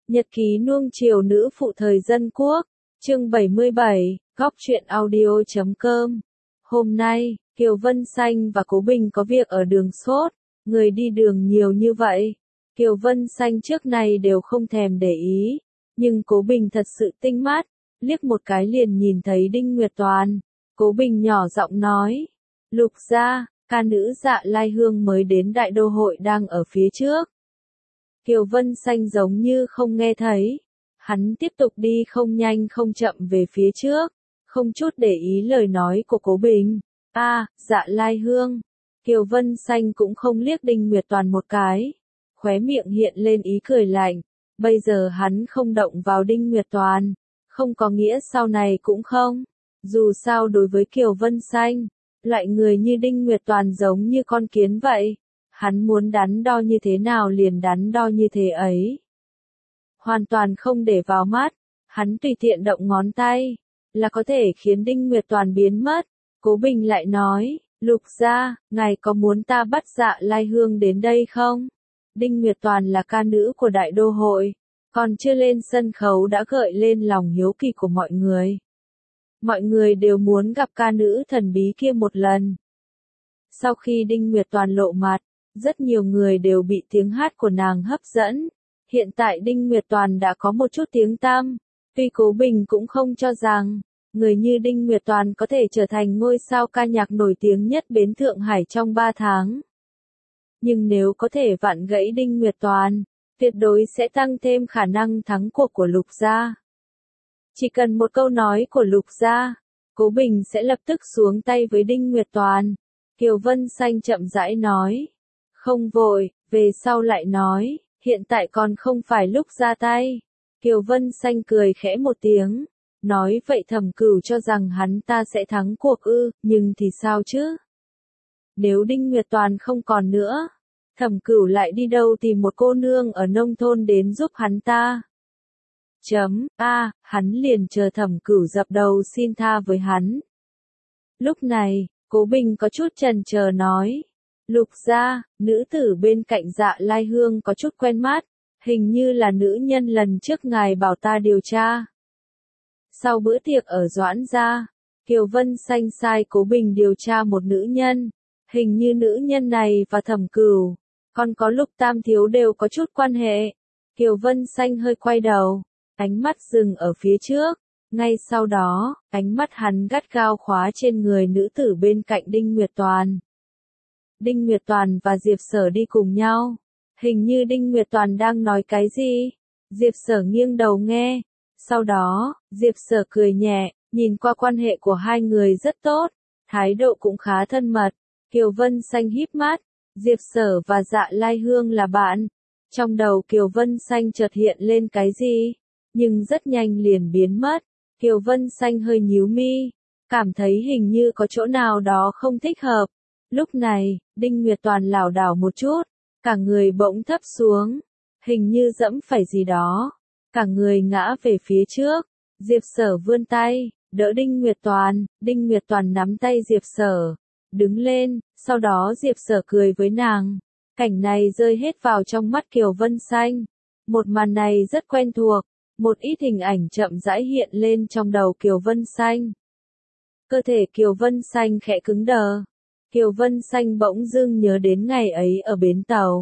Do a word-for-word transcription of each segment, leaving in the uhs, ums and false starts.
Nhật ký nuông chiều nữ phụ thời dân quốc, chương bảy mươi bảy, góc truyện audio chấm com. Hôm nay, Kiều Vân Xanh và Cố Bình có việc ở đường sốt, người đi đường nhiều như vậy. Kiều Vân Xanh trước này đều không thèm để ý, nhưng Cố Bình thật sự tinh mắt, liếc một cái liền nhìn thấy Đinh Nguyệt Toàn. Cố Bình nhỏ giọng nói, Lục gia, ca nữ Dạ Lai Hương mới đến đại đô hội đang ở phía trước. Kiều Vân Xanh giống như không nghe thấy. Hắn tiếp tục đi không nhanh không chậm về phía trước, không chút để ý lời nói của Cố Bình. A, à, Dạ Lai Hương. Kiều Vân Xanh cũng không liếc Đinh Nguyệt Toàn một cái. Khóe miệng hiện lên ý cười lạnh. Bây giờ hắn không động vào Đinh Nguyệt Toàn, không có nghĩa sau này cũng không. Dù sao đối với Kiều Vân Xanh, loại người như Đinh Nguyệt Toàn giống như con kiến vậy. Hắn muốn đắn đo như thế nào liền đắn đo như thế ấy. Hoàn toàn không để vào mắt, hắn tùy tiện động ngón tay, là có thể khiến Đinh Nguyệt Toàn biến mất. Cố Bình lại nói, Lục gia, ngài có muốn ta bắt Dạ Lai Hương đến đây không? Đinh Nguyệt Toàn là ca nữ của đại đô hội, còn chưa lên sân khấu đã gợi lên lòng hiếu kỳ của mọi người. Mọi người đều muốn gặp ca nữ thần bí kia một lần. Sau khi Đinh Nguyệt Toàn lộ mặt, rất nhiều người đều bị tiếng hát của nàng hấp dẫn. Hiện tại Đinh Nguyệt Toàn đã có một chút tiếng tăm. Tuy Cố Bình cũng không cho rằng, người như Đinh Nguyệt Toàn có thể trở thành ngôi sao ca nhạc nổi tiếng nhất bến Thượng Hải trong ba tháng. Nhưng nếu có thể vặn gãy Đinh Nguyệt Toàn, tuyệt đối sẽ tăng thêm khả năng thắng cuộc của Lục gia. Chỉ cần một câu nói của Lục gia, Cố Bình sẽ lập tức xuống tay với Đinh Nguyệt Toàn. Kiều Vân Xanh chậm rãi nói. Không vội, về sau lại nói, hiện tại còn không phải lúc ra tay. Kiều Vân Xanh cười khẽ một tiếng, nói vậy Thẩm Cửu cho rằng hắn ta sẽ thắng cuộc ư, nhưng thì sao chứ? Nếu Đinh Nguyệt Toàn không còn nữa, Thẩm Cửu lại đi đâu tìm một cô nương ở nông thôn đến giúp hắn ta? Chấm, a, à, hắn liền chờ Thẩm Cửu dập đầu xin tha với hắn. Lúc này, Cố Bình có chút chần chờ nói. Lục gia, nữ tử bên cạnh Dạ Lai Hương có chút quen mắt, hình như là nữ nhân lần trước ngài bảo ta điều tra. Sau bữa tiệc ở Doãn gia, Kiều Vân Xanh sai Cố Bình điều tra một nữ nhân, hình như nữ nhân này và Thẩm Cửu, còn có Lục Tam Thiếu đều có chút quan hệ. Kiều Vân Xanh hơi quay đầu, ánh mắt dừng ở phía trước, ngay sau đó, ánh mắt hắn gắt gao khóa trên người nữ tử bên cạnh Đinh Nguyệt Toàn. Đinh Nguyệt Toàn và Diệp Sở đi cùng nhau. Hình như Đinh Nguyệt Toàn đang nói cái gì? Diệp Sở nghiêng đầu nghe. Sau đó, Diệp Sở cười nhẹ, nhìn qua quan hệ của hai người rất tốt, thái độ cũng khá thân mật. Kiều Vân Xanh híp mắt, Diệp Sở và Dạ Lai Hương là bạn. Trong đầu Kiều Vân Xanh chợt hiện lên cái gì, nhưng rất nhanh liền biến mất. Kiều Vân Xanh hơi nhíu mi, cảm thấy hình như có chỗ nào đó không thích hợp. Lúc này, Đinh Nguyệt Toàn lảo đảo một chút, cả người bỗng thấp xuống, hình như dẫm phải gì đó, cả người ngã về phía trước. Diệp Sở vươn tay, đỡ Đinh Nguyệt Toàn, Đinh Nguyệt Toàn nắm tay Diệp Sở, đứng lên, sau đó Diệp Sở cười với nàng. Cảnh này rơi hết vào trong mắt Kiều Vân Xanh. Một màn này rất quen thuộc, một ít hình ảnh chậm rãi hiện lên trong đầu Kiều Vân Xanh. Cơ thể Kiều Vân Xanh khẽ cứng đờ. Kiều Vân Xanh bỗng dưng nhớ đến ngày ấy ở bến tàu.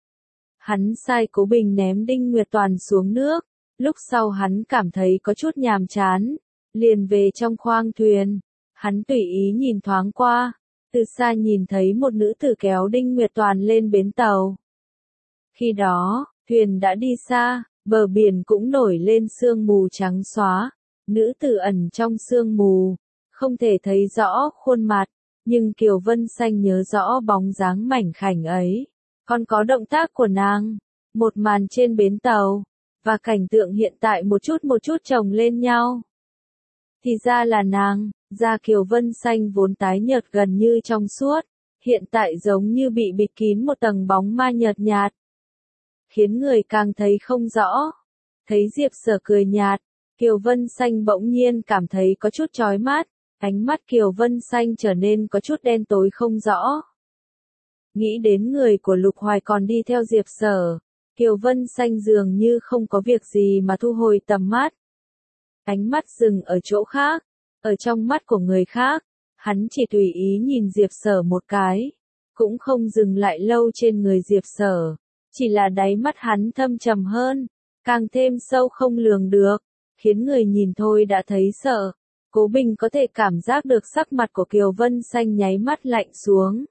Hắn sai Cố Bình ném Đinh Nguyệt Toàn xuống nước, lúc sau hắn cảm thấy có chút nhàm chán, liền về trong khoang thuyền. Hắn tùy ý nhìn thoáng qua, từ xa nhìn thấy một nữ tử kéo Đinh Nguyệt Toàn lên bến tàu. Khi đó, thuyền đã đi xa, bờ biển cũng nổi lên sương mù trắng xóa, nữ tử ẩn trong sương mù, không thể thấy rõ khuôn mặt. Nhưng Kiều Vân Xanh nhớ rõ bóng dáng mảnh khảnh ấy, còn có động tác của nàng, một màn trên bến tàu, và cảnh tượng hiện tại một chút một chút chồng lên nhau. Thì ra là nàng, da Kiều Vân Xanh vốn tái nhợt gần như trong suốt, hiện tại giống như bị bịt kín một tầng bóng ma nhợt nhạt, khiến người càng thấy không rõ. Thấy Diệp Sở cười nhạt, Kiều Vân Xanh bỗng nhiên cảm thấy có chút chói mắt. Ánh mắt Kiều Vân Xanh trở nên có chút đen tối không rõ. Nghĩ đến người của Lục Hoài còn đi theo Diệp Sở, Kiều Vân Xanh dường như không có việc gì mà thu hồi tầm mắt. Ánh mắt dừng ở chỗ khác, ở trong mắt của người khác, hắn chỉ tùy ý nhìn Diệp Sở một cái, cũng không dừng lại lâu trên người Diệp Sở, chỉ là đáy mắt hắn thâm trầm hơn, càng thêm sâu không lường được, khiến người nhìn thôi đã thấy sợ. Cố Bình có thể cảm giác được sắc mặt của Kiều Vân Xanh nháy mắt lạnh xuống.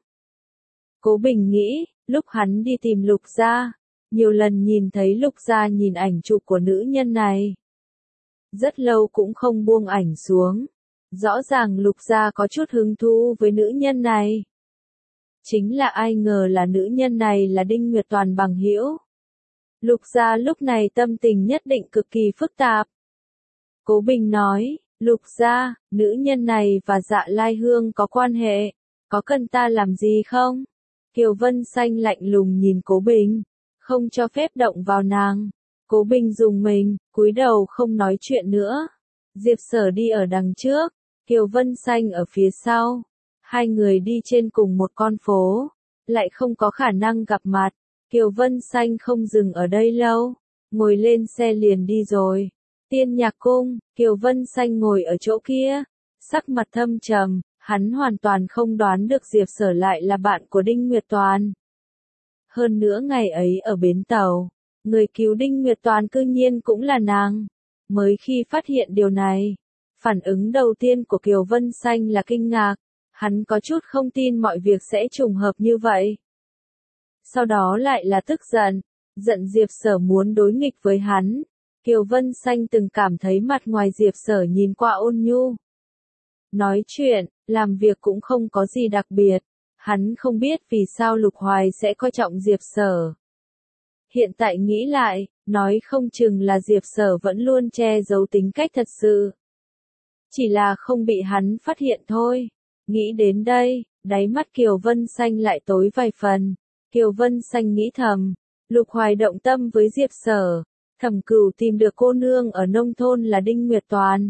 Cố Bình nghĩ, lúc hắn đi tìm Lục Gia, nhiều lần nhìn thấy Lục Gia nhìn ảnh chụp của nữ nhân này. Rất lâu cũng không buông ảnh xuống. Rõ ràng Lục Gia có chút hứng thú với nữ nhân này. Chính là ai ngờ là nữ nhân này là Đinh Nguyệt Toàn bằng hữu. Lục Gia lúc này tâm tình nhất định cực kỳ phức tạp. Cố Bình nói, Lục Gia, nữ nhân này và Dạ Lai Hương có quan hệ, có cần ta làm gì không? Kiều Vân Xanh lạnh lùng nhìn Cố Bình, không cho phép động vào nàng. Cố Bình dùng mình, cúi đầu không nói chuyện nữa. Diệp Sở đi ở đằng trước, Kiều Vân Xanh ở phía sau. Hai người đi trên cùng một con phố, lại không có khả năng gặp mặt. Kiều Vân Xanh không dừng ở đây lâu, ngồi lên xe liền đi rồi. Tiên Nhạc Cung, Kiều Vân Xanh ngồi ở chỗ kia, sắc mặt thâm trầm, hắn hoàn toàn không đoán được Diệp Sở lại là bạn của Đinh Nguyệt Toàn. Hơn nữa ngày ấy ở bến tàu, người cứu Đinh Nguyệt Toàn cư nhiên cũng là nàng. Mới khi phát hiện điều này, phản ứng đầu tiên của Kiều Vân Xanh là kinh ngạc, hắn có chút không tin mọi việc sẽ trùng hợp như vậy. Sau đó lại là tức giận, giận Diệp Sở muốn đối nghịch với hắn. Kiều Vân Xanh từng cảm thấy mặt ngoài Diệp Sở nhìn qua ôn nhu. Nói chuyện, làm việc cũng không có gì đặc biệt, hắn không biết vì sao Lục Hoài sẽ coi trọng Diệp Sở. Hiện tại nghĩ lại, nói không chừng là Diệp Sở vẫn luôn che giấu tính cách thật sự. Chỉ là không bị hắn phát hiện thôi. Nghĩ đến đây, đáy mắt Kiều Vân Xanh lại tối vài phần. Kiều Vân Xanh nghĩ thầm, Lục Hoài động tâm với Diệp Sở, Thẩm Cửu tìm được cô nương ở nông thôn là Đinh Nguyệt Toàn.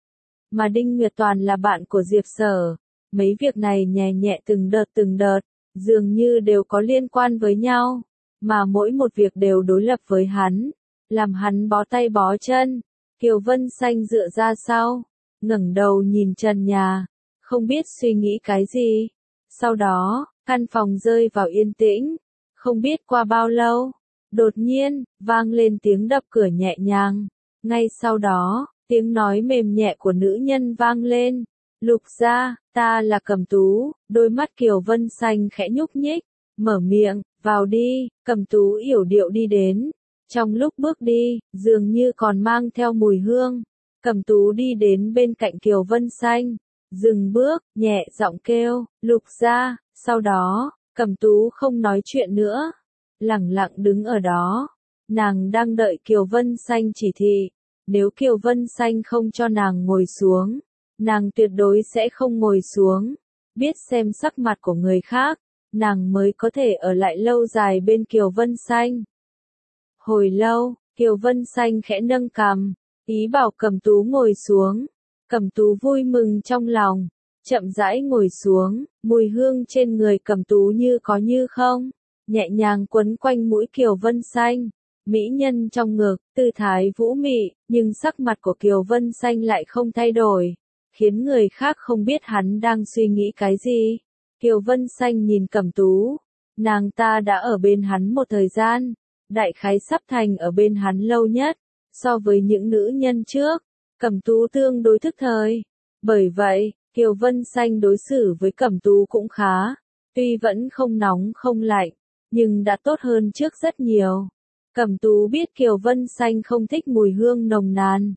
Mà Đinh Nguyệt Toàn là bạn của Diệp Sở, mấy việc này nhẹ nhẹ từng đợt từng đợt, dường như đều có liên quan với nhau, mà mỗi một việc đều đối lập với hắn, làm hắn bó tay bó chân. Kiều Vân Xanh dựa ra sau, ngẩng đầu nhìn trần nhà, không biết suy nghĩ cái gì. Sau đó, căn phòng rơi vào yên tĩnh, không biết qua bao lâu, đột nhiên, vang lên tiếng đập cửa nhẹ nhàng. Ngay sau đó, tiếng nói mềm nhẹ của nữ nhân vang lên. Lục gia, ta là Cẩm Tú. Đôi mắt Kiều Vân Xanh khẽ nhúc nhích, mở miệng, vào đi. Cẩm Tú yểu điệu đi đến. Trong lúc bước đi, dường như còn mang theo mùi hương. Cẩm Tú đi đến bên cạnh Kiều Vân Xanh, dừng bước, nhẹ giọng kêu, Lục gia. Sau đó, Cẩm Tú không nói chuyện nữa, lẳng lặng đứng ở đó. Nàng đang đợi Kiều Vân Xanh chỉ thị. Nếu Kiều Vân Xanh không cho nàng ngồi xuống, nàng tuyệt đối sẽ không ngồi xuống. Biết xem sắc mặt của người khác, nàng mới có thể ở lại lâu dài bên Kiều Vân Xanh. Hồi lâu, Kiều Vân Xanh khẽ nâng cằm, ý bảo Cẩm Tú ngồi xuống. Cẩm Tú vui mừng trong lòng, chậm rãi ngồi xuống, mùi hương trên người Cẩm Tú như có như không, nhẹ nhàng quấn quanh mũi Kiều Vân Xanh. Mỹ nhân trong ngực, tư thái vũ mị, nhưng sắc mặt của Kiều Vân Xanh lại không thay đổi, khiến người khác không biết hắn đang suy nghĩ cái gì. Kiều Vân Xanh nhìn Cẩm Tú, nàng ta đã ở bên hắn một thời gian, đại khái sắp thành ở bên hắn lâu nhất, so với những nữ nhân trước, Cẩm Tú tương đối thức thời. Bởi vậy, Kiều Vân Xanh đối xử với Cẩm Tú cũng khá, tuy vẫn không nóng không lạnh, nhưng đã tốt hơn trước rất nhiều. Cẩm Tú biết Kiều Vân Xanh không thích mùi hương nồng nàn,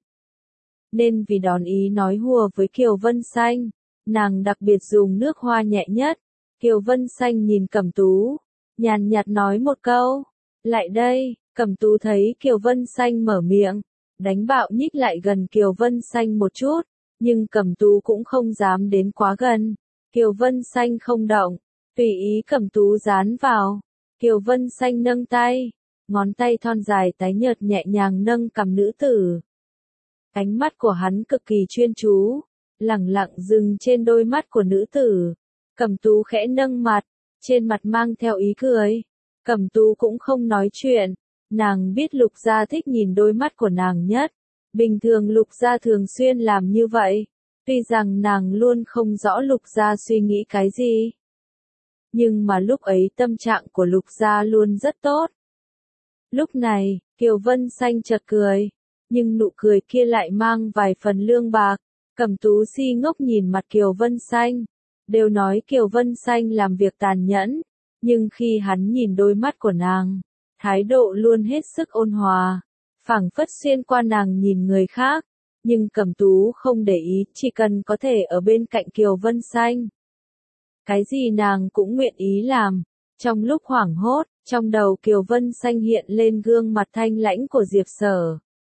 nên vì đón ý nói hùa với Kiều Vân Xanh, nàng đặc biệt dùng nước hoa nhẹ nhất. Kiều Vân Xanh nhìn Cẩm Tú, nhàn nhạt nói một câu, lại đây. Cẩm Tú thấy Kiều Vân Xanh mở miệng, đánh bạo nhích lại gần Kiều Vân Xanh một chút, nhưng Cẩm Tú cũng không dám đến quá gần. Kiều Vân Xanh không động, tùy ý Cẩm Tú dán vào. Kiều Vân Xanh nâng tay, ngón tay thon dài tái nhợt nhẹ nhàng nâng cằm nữ tử. Ánh mắt của hắn cực kỳ chuyên chú, lẳng lặng dừng trên đôi mắt của nữ tử. Cẩm Tú khẽ nâng mặt, trên mặt mang theo ý cười. Cẩm Tú cũng không nói chuyện, Nàng biết Lục Gia thích nhìn đôi mắt của nàng nhất. Bình thường Lục Gia thường xuyên làm như vậy. Tuy rằng nàng luôn không rõ Lục Gia suy nghĩ cái gì. Nhưng mà lúc ấy tâm trạng của Lục Gia luôn rất tốt. Lúc này, Kiều Vân Xanh chợt cười. Nhưng nụ cười kia lại mang vài phần lương bạc. Cẩm Tú si ngốc nhìn mặt Kiều Vân Xanh. Đều nói Kiều Vân Xanh làm việc tàn nhẫn. Nhưng khi hắn nhìn đôi mắt của nàng, thái độ luôn hết sức ôn hòa. Phảng phất xuyên qua nàng nhìn người khác. Nhưng Cẩm Tú không để ý, chỉ cần có thể ở bên cạnh Kiều Vân Xanh. Cái gì nàng cũng nguyện ý làm. Trong lúc hoảng hốt, trong đầu Kiều Vân Xanh hiện lên gương mặt thanh lãnh của Diệp Sở.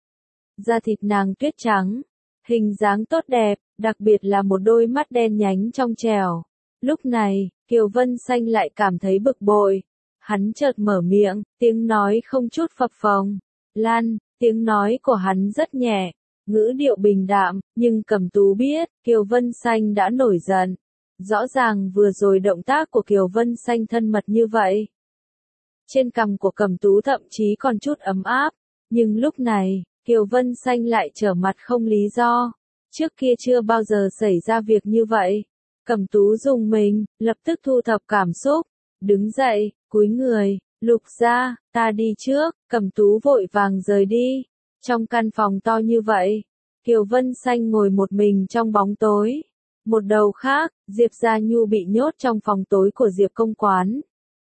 Da thịt nàng tuyết trắng, hình dáng tốt đẹp, đặc biệt là một đôi mắt đen nhánh trong trẻo. Lúc này, Kiều Vân Xanh lại cảm thấy bực bội. Hắn chợt mở miệng, tiếng nói không chút phập phồng. Lan, tiếng nói của hắn rất nhẹ, ngữ điệu bình đạm, nhưng Cẩm Tú biết, Kiều Vân Xanh đã nổi giận. Rõ ràng vừa rồi động tác của Kiều Vân Xanh thân mật như vậy. Trên cằm của Cẩm Tú thậm chí còn chút ấm áp, nhưng lúc này, Kiều Vân Xanh lại trở mặt không lý do. Trước kia chưa bao giờ xảy ra việc như vậy. Cẩm Tú rùng mình, lập tức thu thập cảm xúc, đứng dậy, cúi người, Lục Gia, ta đi trước. Cẩm Tú vội vàng rời đi. Trong căn phòng to như vậy, Kiều Vân Xanh ngồi một mình trong bóng tối. Một đầu khác, Diệp Gia Nhu bị nhốt trong phòng tối của Diệp công quán.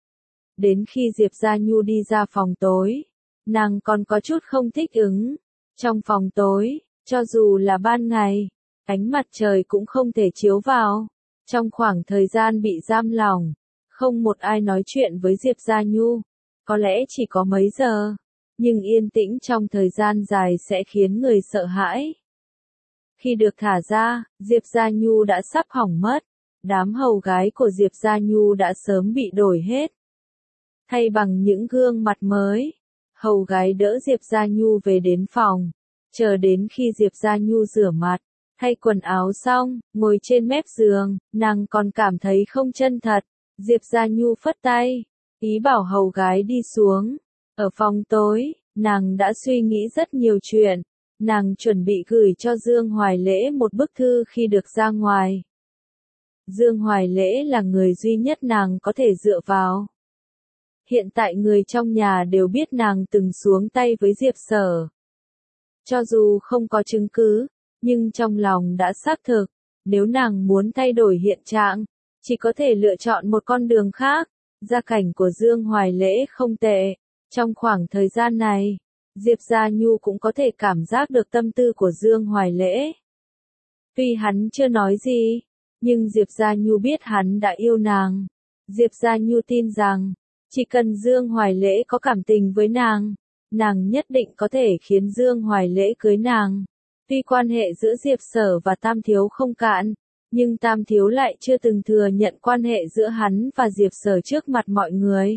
Đến khi Diệp Gia Nhu đi ra phòng tối, nàng còn có chút không thích ứng. Trong phòng tối, cho dù là ban ngày, ánh mặt trời cũng không thể chiếu vào. Trong khoảng thời gian bị giam lỏng, không một ai nói chuyện với Diệp Gia Nhu. Có lẽ chỉ có mấy giờ, nhưng yên tĩnh trong thời gian dài sẽ khiến người sợ hãi. Khi được thả ra, Diệp Gia Nhu đã sắp hỏng mất. Đám hầu gái của Diệp Gia Nhu đã sớm bị đổi hết. Thay bằng những gương mặt mới, hầu gái đỡ Diệp Gia Nhu về đến phòng. Chờ đến khi Diệp Gia Nhu rửa mặt, thay quần áo xong, ngồi trên mép giường, nàng còn cảm thấy không chân thật. Diệp Gia Nhu phất tay, ý bảo hầu gái đi xuống. Ở phòng tối, nàng đã suy nghĩ rất nhiều chuyện. Nàng chuẩn bị gửi cho Dương Hoài Lễ một bức thư khi được ra ngoài. Dương Hoài Lễ là người duy nhất nàng có thể dựa vào. Hiện tại người trong nhà đều biết nàng từng xuống tay với Diệp Sở. Cho dù không có chứng cứ, nhưng trong lòng đã xác thực, nếu nàng muốn thay đổi hiện trạng, chỉ có thể lựa chọn một con đường khác. Gia cảnh của Dương Hoài Lễ không tệ. Trong khoảng thời gian này, Diệp Gia Nhu cũng có thể cảm giác được tâm tư của Dương Hoài Lễ. Tuy hắn chưa nói gì, nhưng Diệp Gia Nhu biết hắn đã yêu nàng. Diệp Gia Nhu tin rằng, chỉ cần Dương Hoài Lễ có cảm tình với nàng, nàng nhất định có thể khiến Dương Hoài Lễ cưới nàng. Tuy quan hệ giữa Diệp Sở và Tam Thiếu không cạn, nhưng Tam Thiếu lại chưa từng thừa nhận quan hệ giữa hắn và Diệp Sở trước mặt mọi người.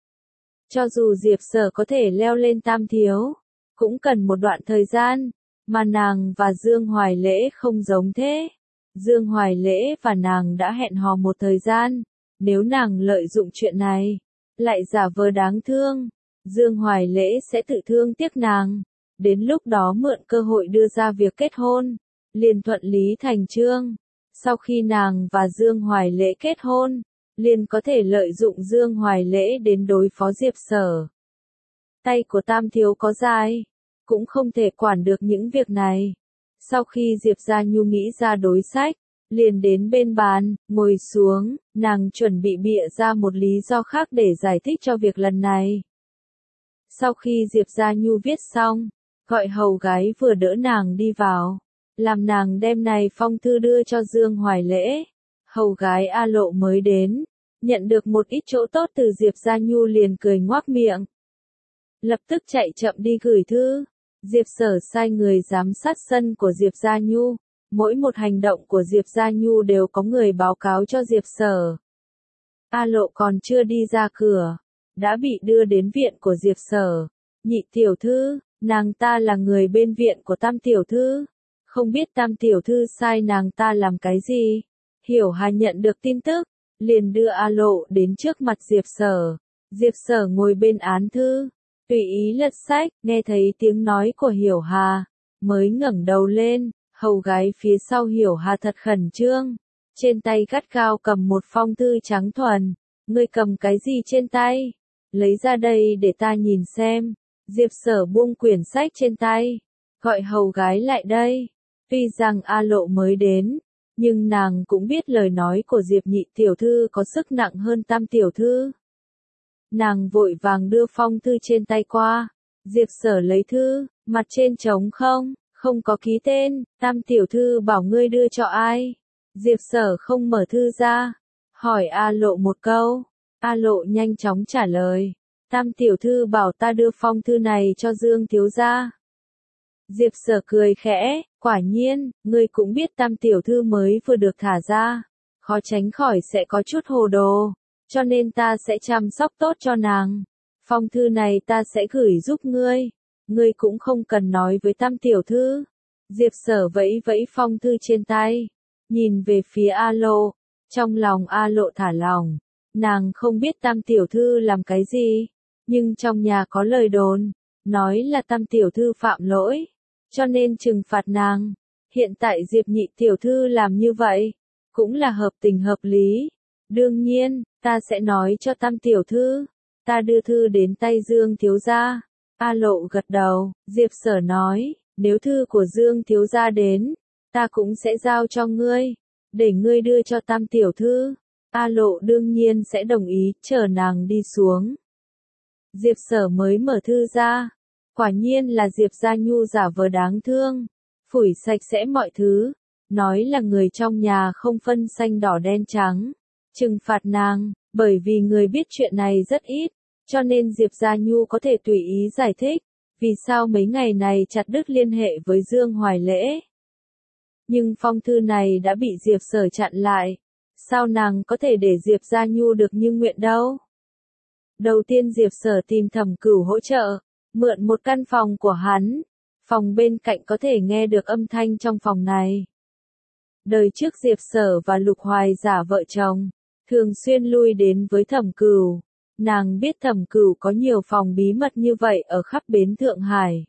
Cho dù Diệp Sở có thể leo lên Tam Thiếu, cũng cần một đoạn thời gian, mà nàng và Dương Hoài Lễ không giống thế. Dương Hoài Lễ và nàng đã hẹn hò một thời gian, nếu nàng lợi dụng chuyện này, lại giả vờ đáng thương, Dương Hoài Lễ sẽ tự thương tiếc nàng, đến lúc đó mượn cơ hội đưa ra việc kết hôn, liền thuận lý thành chương. Sau khi nàng và Dương Hoài Lễ kết hôn, liền có thể lợi dụng Dương Hoài Lễ đến đối phó Diệp Sở. Tay của Tam Thiếu có dài, cũng không thể quản được những việc này. Sau khi Diệp Gia Nhu nghĩ ra đối sách, liền đến bên bàn, ngồi xuống, nàng chuẩn bị bịa ra một lý do khác để giải thích cho việc lần này. Sau khi Diệp Gia Nhu viết xong, gọi hầu gái vừa đỡ nàng đi vào, làm nàng đem này phong thư đưa cho Dương Hoài Lễ. Hầu gái A Lộ mới đến, nhận được một ít chỗ tốt từ Diệp Gia Nhu liền cười ngoác miệng. Lập tức chạy chậm đi gửi thư. Diệp Sở sai người giám sát sân của Diệp Gia Nhu. Mỗi một hành động của Diệp Gia Nhu đều có người báo cáo cho Diệp Sở. A Lộ còn chưa đi ra cửa, đã bị đưa đến viện của Diệp Sở. Nhị tiểu thư, nàng ta là người bên viện của Tam tiểu thư. Không biết Tam tiểu thư sai nàng ta làm cái gì. Hiểu Hà nhận được tin tức, liền đưa A Lộ đến trước mặt Diệp Sở. Diệp Sở ngồi bên án thư, tùy ý lật sách, nghe thấy tiếng nói của Hiểu Hà, mới ngẩng đầu lên, hầu gái phía sau Hiểu Hà thật khẩn trương, trên tay gắt gao cầm một phong thư trắng thuần, ngươi cầm cái gì trên tay? Lấy ra đây để ta nhìn xem. Diệp Sở buông quyển sách trên tay, gọi hầu gái lại đây. Tuy rằng A Lộ mới đến, nhưng nàng cũng biết lời nói của Diệp nhị tiểu thư có sức nặng hơn Tam tiểu thư. Nàng vội vàng đưa phong thư trên tay qua. Diệp Sở lấy thư, mặt trên trống không, không có ký tên. Tam tiểu thư bảo ngươi đưa cho ai? Diệp Sở không mở thư ra, hỏi A Lộ một câu. A Lộ nhanh chóng trả lời, Tam tiểu thư bảo ta đưa phong thư này cho Dương thiếu gia. Diệp Sở cười khẽ, quả nhiên, ngươi cũng biết Tam tiểu thư mới vừa được thả ra, khó tránh khỏi sẽ có chút hồ đồ, cho nên ta sẽ chăm sóc tốt cho nàng. Phong thư này ta sẽ gửi giúp ngươi, ngươi cũng không cần nói với Tam tiểu thư. Diệp Sở vẫy vẫy phong thư trên tay, nhìn về phía A Lộ, trong lòng A Lộ thả lòng, nàng không biết Tam tiểu thư làm cái gì, nhưng trong nhà có lời đồn, nói là Tam tiểu thư phạm lỗi, cho nên trừng phạt nàng. Hiện tại Diệp nhị tiểu thư làm như vậy, cũng là hợp tình hợp lý. Đương nhiên, ta sẽ nói cho Tam tiểu thư, ta đưa thư đến tay Dương thiếu gia. A Lộ gật đầu, Diệp Sở nói, nếu thư của Dương thiếu gia đến, ta cũng sẽ giao cho ngươi, để ngươi đưa cho Tam tiểu thư. A Lộ đương nhiên sẽ đồng ý, chờ nàng đi xuống. Diệp Sở mới mở thư ra, quả nhiên là Diệp Gia Nhu giả vờ đáng thương, phủi sạch sẽ mọi thứ, nói là người trong nhà không phân xanh đỏ đen trắng, trừng phạt nàng, bởi vì người biết chuyện này rất ít, cho nên Diệp Gia Nhu có thể tùy ý giải thích, vì sao mấy ngày này chặt đứt liên hệ với Dương Hoài Lễ. Nhưng phong thư này đã bị Diệp Sở chặn lại, sao nàng có thể để Diệp Gia Nhu được như nguyện đâu? Đầu tiên Diệp Sở tìm Thẩm Cửu hỗ trợ, mượn một căn phòng của hắn, phòng bên cạnh có thể nghe được âm thanh trong phòng này. Đời trước Diệp Sở và Lục Hoài giả vợ chồng, thường xuyên lui đến với Thẩm Cửu, nàng biết Thẩm Cửu có nhiều phòng bí mật như vậy ở khắp bến Thượng Hải.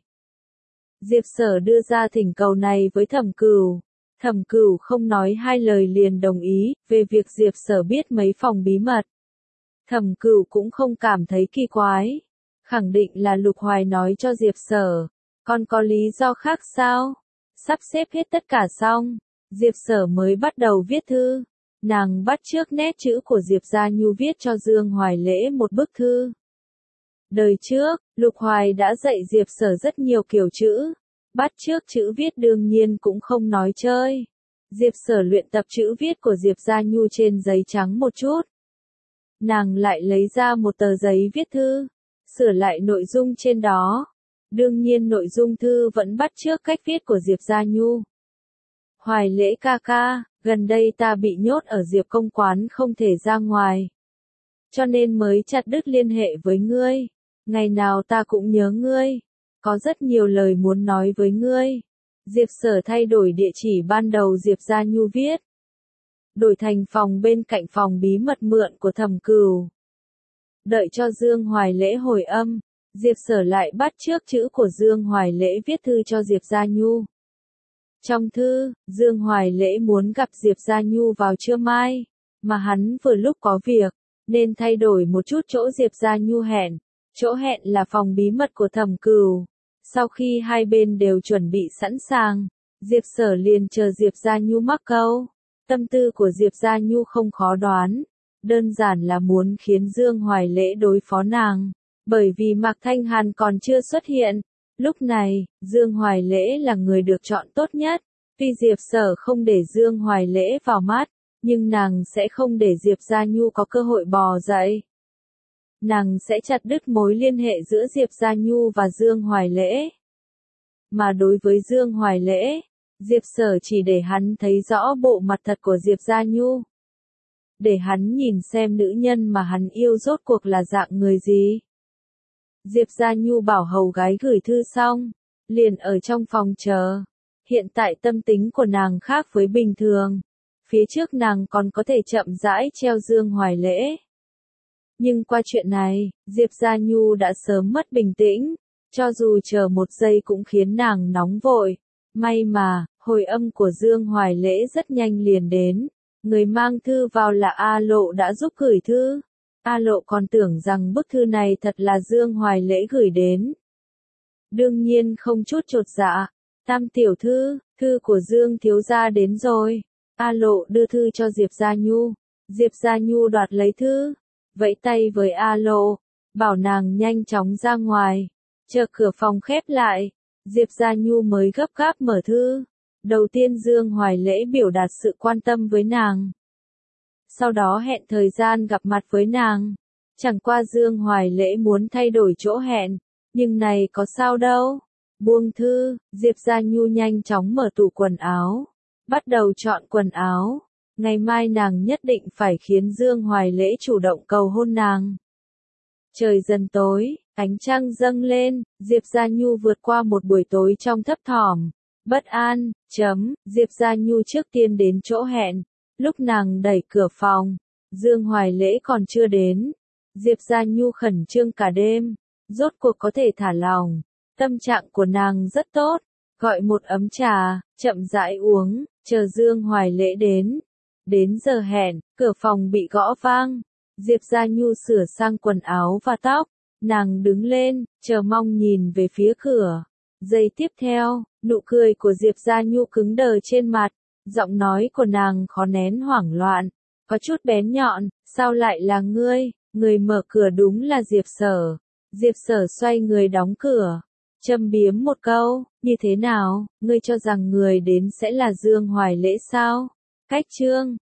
Diệp Sở đưa ra thỉnh cầu này với Thẩm Cửu, Thẩm Cửu không nói hai lời liền đồng ý về việc Diệp Sở biết mấy phòng bí mật. Thẩm Cửu cũng không cảm thấy kỳ quái, khẳng định là Lục Hoài nói cho Diệp Sở, còn có lý do khác sao? Sắp xếp hết tất cả xong, Diệp Sở mới bắt đầu viết thư, nàng bắt chước nét chữ của Diệp Gia Nhu viết cho Dương Hoài Lễ một bức thư. Đời trước, Lục Hoài đã dạy Diệp Sở rất nhiều kiểu chữ, bắt chước chữ viết đương nhiên cũng không nói chơi. Diệp Sở luyện tập chữ viết của Diệp Gia Nhu trên giấy trắng một chút. Nàng lại lấy ra một tờ giấy viết thư, sửa lại nội dung trên đó. Đương nhiên nội dung thư vẫn bắt chước cách viết của Diệp Gia Nhu. Hoài Lễ ca ca, gần đây ta bị nhốt ở Diệp công quán không thể ra ngoài, cho nên mới chặt đứt liên hệ với ngươi. Ngày nào ta cũng nhớ ngươi, có rất nhiều lời muốn nói với ngươi. Diệp Sở thay đổi địa chỉ ban đầu Diệp Gia Nhu viết, đổi thành phòng bên cạnh phòng bí mật mượn của Thẩm Cửu. Đợi cho Dương Hoài Lễ hồi âm, Diệp Sở lại bắt chước chữ của Dương Hoài Lễ viết thư cho Diệp Gia Nhu. Trong thư, Dương Hoài Lễ muốn gặp Diệp Gia Nhu vào trưa mai, mà hắn vừa lúc có việc, nên thay đổi một chút chỗ Diệp Gia Nhu hẹn. Chỗ hẹn là phòng bí mật của Thẩm Cửu. Sau khi hai bên đều chuẩn bị sẵn sàng, Diệp Sở liền chờ Diệp Gia Nhu mắc câu. Tâm tư của Diệp Gia Nhu không khó đoán, đơn giản là muốn khiến Dương Hoài Lễ đối phó nàng, bởi vì Mạc Thanh Hàn còn chưa xuất hiện. Lúc này, Dương Hoài Lễ là người được chọn tốt nhất, tuy Diệp Sở không để Dương Hoài Lễ vào mắt, nhưng nàng sẽ không để Diệp Gia Nhu có cơ hội bò dậy. Nàng sẽ chặt đứt mối liên hệ giữa Diệp Gia Nhu và Dương Hoài Lễ. Mà đối với Dương Hoài Lễ, Diệp Sở chỉ để hắn thấy rõ bộ mặt thật của Diệp Gia Nhu. Để hắn nhìn xem nữ nhân mà hắn yêu rốt cuộc là dạng người gì. Diệp Gia Nhu bảo hầu gái gửi thư xong, liền ở trong phòng chờ. Hiện tại tâm tính của nàng khác với bình thường. Phía trước nàng còn có thể chậm rãi treo Dương Hoài Lễ. Nhưng qua chuyện này, Diệp Gia Nhu đã sớm mất bình tĩnh, cho dù chờ một giây cũng khiến nàng nóng vội. May mà, hồi âm của Dương Hoài Lễ rất nhanh liền đến, người mang thư vào là A Lộ đã giúp gửi thư. A Lộ còn tưởng rằng bức thư này thật là Dương Hoài Lễ gửi đến. Đương nhiên không chút chột dạ, Tam tiểu thư, thư của Dương thiếu gia đến rồi. A Lộ đưa thư cho Diệp Gia Nhu, Diệp Gia Nhu đoạt lấy thư, vẫy tay với A Lộ, bảo nàng nhanh chóng ra ngoài, chờ cửa phòng khép lại, Diệp Gia Nhu mới gấp gáp mở thư. Đầu tiên Dương Hoài Lễ biểu đạt sự quan tâm với nàng, sau đó hẹn thời gian gặp mặt với nàng. Chẳng qua Dương Hoài Lễ muốn thay đổi chỗ hẹn, nhưng này có sao đâu. Buông thư, Diệp Gia Nhu nhanh chóng mở tủ quần áo, bắt đầu chọn quần áo. Ngày mai nàng nhất định phải khiến Dương Hoài Lễ chủ động cầu hôn nàng. Trời dần tối, ánh trăng dâng lên, Diệp Gia Nhu vượt qua một buổi tối trong thấp thỏm, bất an, chấm, Diệp Gia Nhu trước tiên đến chỗ hẹn, lúc nàng đẩy cửa phòng, Dương Hoài Lễ còn chưa đến. Diệp Gia Nhu khẩn trương cả đêm, rốt cuộc có thể thả lòng, tâm trạng của nàng rất tốt, gọi một ấm trà, chậm rãi uống, chờ Dương Hoài Lễ đến. Đến giờ hẹn, cửa phòng bị gõ vang, Diệp Gia Nhu sửa sang quần áo và tóc, nàng đứng lên, chờ mong nhìn về phía cửa. Giây tiếp theo, nụ cười của Diệp Gia Nhu cứng đờ trên mặt, giọng nói của nàng khó nén hoảng loạn, có chút bén nhọn, sao lại là ngươi? Người mở cửa đúng là Diệp Sở. Diệp Sở xoay người đóng cửa, châm biếm một câu, như thế nào, ngươi cho rằng người đến sẽ là Dương Hoài Lễ sao? Cách chương